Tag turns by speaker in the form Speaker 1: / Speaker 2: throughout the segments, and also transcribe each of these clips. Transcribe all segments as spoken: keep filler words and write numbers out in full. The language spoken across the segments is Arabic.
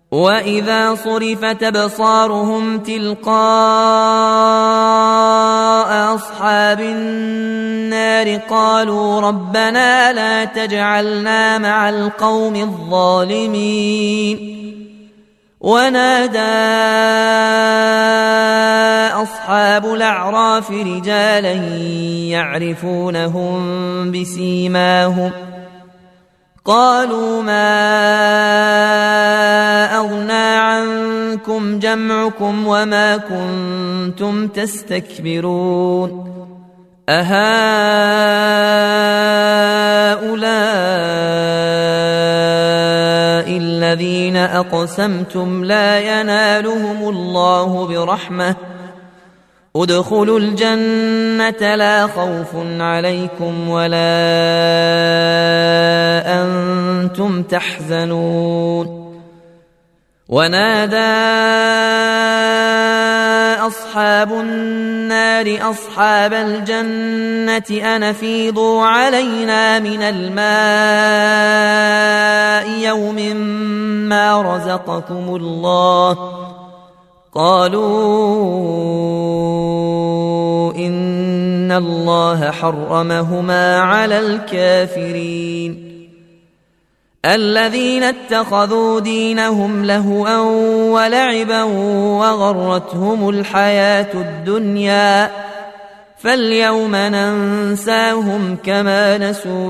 Speaker 1: وإذا صرفت أبصارهم تلقاء أصحاب النار قالوا ربنا لا تجعلنا مع القوم الظالمين. ونادى أصحاب الأعراف رجالا يعرفونهم بسيماهم قالوا ما أغنى عنكم جمعكم وما كنتم تستكبرون أهؤلاء الذين أقسمتم لا ينالهم الله برحمة ادخلوا الجنة لا خوف عليكم ولا أنتم تحزنون. ونادى أصحاب النار أصحاب الجنة أن أفيضوا علينا من الماء يوم ما رزقكم الله قالوا إن الله حرمهما على الكافرين الذين اتخذوا دينهم لهوا ولعبا وغرتهم الحياة الدنيا فاليوم ننساهم كما نسوا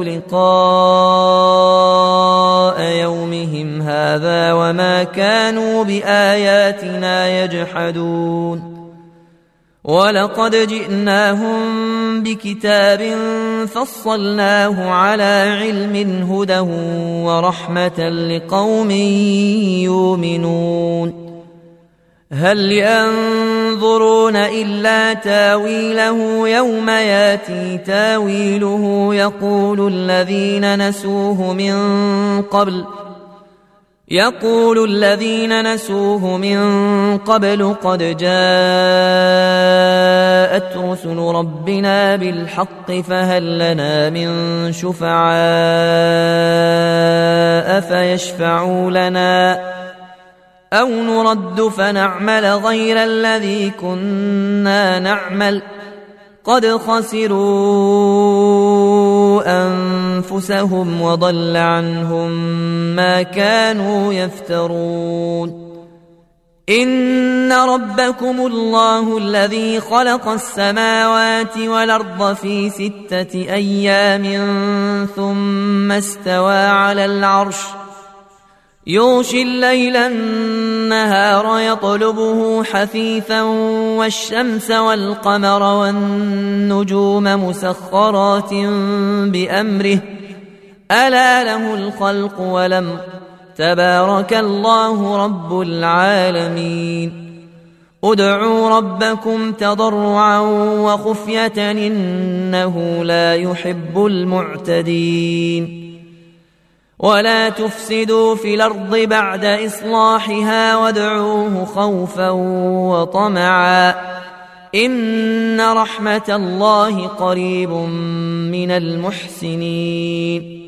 Speaker 1: لقاء يومهم هذا وما كانوا بآياتنا يجحدون. ولقد جئناهم بكتاب فصلناه على علم هدى ورحمة لقوم يؤمنون. هل ينظرون إلا تاويله يوم ياتي تاويله يقول الذين نسوه من قبل يقول الذين نسوه من قبل قد جاءت رسل ربنا بالحق فهل لنا من شفعاء فيشفعوا لنا أو نرد فنعمل غير الذي كنا نعمل قد خسروا أنفسهم وضل عنهم ما كانوا يفترون. إن ربكم الله الذي خلق السماوات والأرض في ستة أيام ثم استوى على العرش يغشي الليل النهار يطلبه حثيثا والشمس والقمر والنجوم مسخرات بأمره ألا له الخلق والأمر تبارك الله رب العالمين. ادعوا ربكم تضرعا وخفية إنه لا يحب المعتدين. ولا تفسدوا في الأرض بعد إصلاحها وادعوه خوفا وطمعا إن رحمة الله قريب من المحسنين.